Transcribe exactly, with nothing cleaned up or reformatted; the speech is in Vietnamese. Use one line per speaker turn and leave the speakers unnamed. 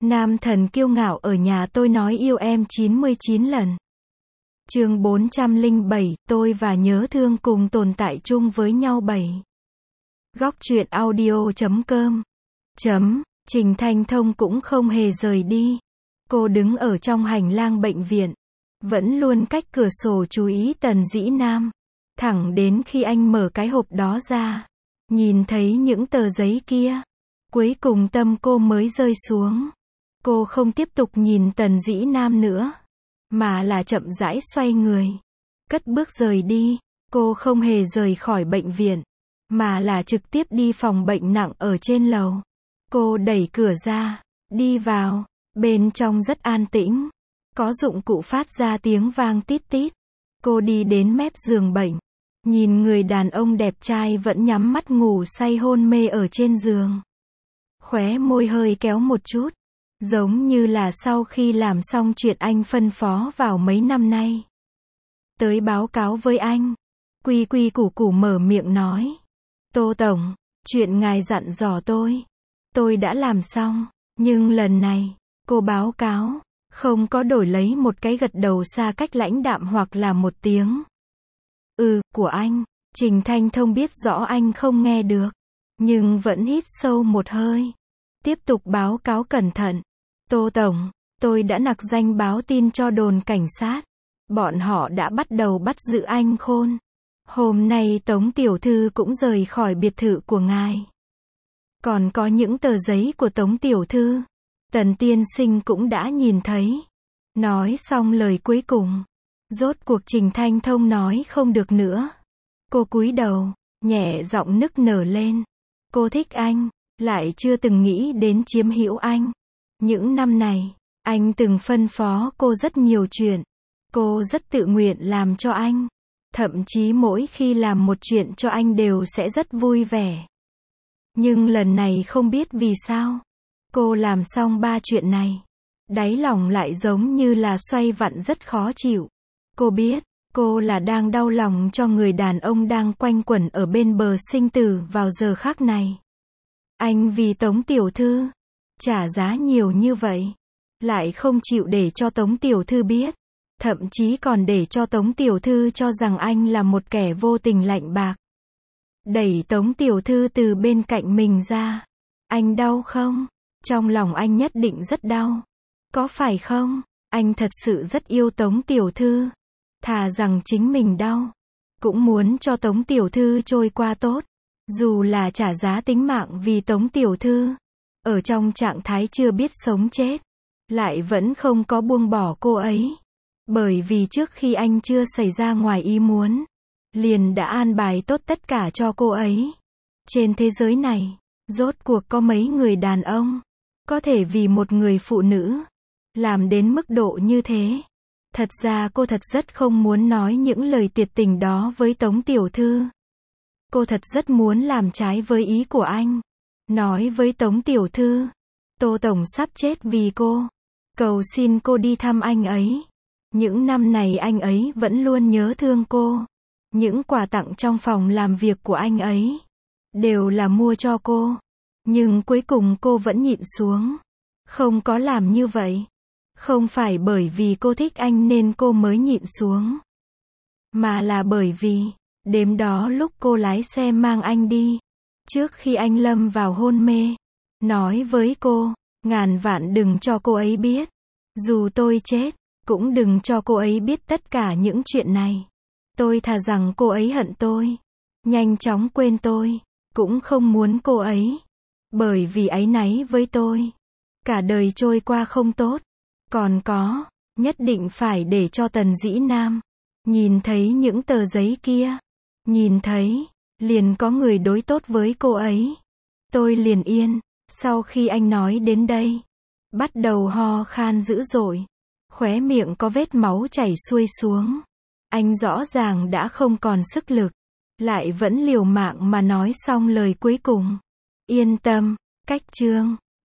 Nam thần kiêu ngạo ở nhà tôi nói yêu em chín mươi chín lần. Chương bốn trăm lẻ bảy, tôi và nhớ thương cùng tồn tại chung với nhau bảy. Góc truyện audio chấm com. Chấm, Trình Thanh Thông cũng không hề rời đi. Cô đứng ở trong hành lang bệnh viện, vẫn luôn cách cửa sổ chú ý Tần Dĩ Nam. Thẳng đến khi anh mở cái hộp đó ra, nhìn thấy những tờ giấy kia, cuối cùng tâm cô mới rơi xuống. Cô không tiếp tục nhìn Tần Dĩ Nam nữa, mà là chậm rãi xoay người, cất bước rời đi. Cô không hề rời khỏi bệnh viện, mà là trực tiếp đi phòng bệnh nặng ở trên lầu. Cô đẩy cửa ra, đi vào, bên trong rất an tĩnh, có dụng cụ phát ra tiếng vang tít tít. Cô đi đến mép giường bệnh, nhìn người đàn ông đẹp trai vẫn nhắm mắt ngủ say hôn mê ở trên giường. Khóe môi hơi kéo một chút, giống như là sau khi làm xong chuyện anh phân phó vào mấy năm nay. Tới báo cáo với anh, quy quy củ củ mở miệng nói. Tô Tổng, chuyện ngài dặn dò tôi, tôi đã làm xong, nhưng lần này, cô báo cáo, không có đổi lấy một cái gật đầu xa cách lãnh đạm hoặc là một tiếng ừ, của anh. Trình Thanh Thông biết rõ anh không nghe được, nhưng vẫn hít sâu một hơi. Tiếp tục báo cáo cẩn thận. Tô Tổng, tôi đã nặc danh báo tin cho đồn cảnh sát. Bọn họ đã bắt đầu bắt giữ anh Khôn. Hôm nay Tống Tiểu Thư cũng rời khỏi biệt thự của ngài. Còn có những tờ giấy của Tống Tiểu Thư, Tần Tiên Sinh cũng đã nhìn thấy. Nói xong lời cuối cùng, rốt cuộc Trình Thanh Thông nói không được nữa. Cô cúi đầu, nhẹ giọng nức nở lên. Cô thích anh, lại chưa từng nghĩ đến chiếm hữu anh. Những năm này, anh từng phân phó cô rất nhiều chuyện. Cô rất tự nguyện làm cho anh. Thậm chí mỗi khi làm một chuyện cho anh đều sẽ rất vui vẻ. Nhưng lần này không biết vì sao, cô làm xong ba chuyện này, đáy lòng lại giống như là xoay vặn rất khó chịu. Cô biết, cô là đang đau lòng cho người đàn ông đang quanh quẩn ở bên bờ sinh tử vào giờ khắc này. Anh vì Tống Tiểu Thư, trả giá nhiều như vậy, lại không chịu để cho Tống Tiểu Thư biết, thậm chí còn để cho Tống Tiểu Thư cho rằng anh là một kẻ vô tình lạnh bạc. Đẩy Tống Tiểu Thư từ bên cạnh mình ra. Anh đau không? Trong lòng anh nhất định rất đau. Có phải không? Anh thật sự rất yêu Tống Tiểu Thư. Thà rằng chính mình đau, cũng muốn cho Tống Tiểu Thư trôi qua tốt. Dù là trả giá tính mạng vì Tống Tiểu Thư, ở trong trạng thái chưa biết sống chết, lại vẫn không có buông bỏ cô ấy. Bởi vì trước khi anh chưa xảy ra ngoài ý muốn, liền đã an bài tốt tất cả cho cô ấy. Trên thế giới này, rốt cuộc có mấy người đàn ông có thể vì một người phụ nữ làm đến mức độ như thế. Thật ra cô thật rất không muốn nói những lời tuyệt tình đó với Tống Tiểu Thư. Cô thật rất muốn làm trái với ý của anh. Nói với Tống Tiểu Thư, Tô Tổng sắp chết vì cô. Cầu xin cô đi thăm anh ấy. Những năm này anh ấy vẫn luôn nhớ thương cô. Những quà tặng trong phòng làm việc của anh ấy đều là mua cho cô. Nhưng cuối cùng cô vẫn nhịn xuống, không có làm như vậy. Không phải bởi vì cô thích anh nên cô mới nhịn xuống, mà là bởi vì đêm đó lúc cô lái xe mang anh đi, trước khi anh lâm vào hôn mê, nói với cô, ngàn vạn đừng cho cô ấy biết. Dù tôi chết, cũng đừng cho cô ấy biết tất cả những chuyện này. Tôi thà rằng cô ấy hận tôi, nhanh chóng quên tôi, cũng không muốn cô ấy, bởi vì áy náy với tôi, cả đời trôi qua không tốt. Còn có, nhất định phải để cho Tần Dĩ Nam nhìn thấy những tờ giấy kia. Nhìn thấy, liền có người đối tốt với cô ấy. Tôi liền yên. Sau khi anh nói đến đây, bắt đầu ho khan dữ dội, khóe miệng có vết máu chảy xuôi xuống. Anh rõ ràng đã không còn sức lực, lại vẫn liều mạng mà nói xong lời cuối cùng. Yên tâm, cách chương.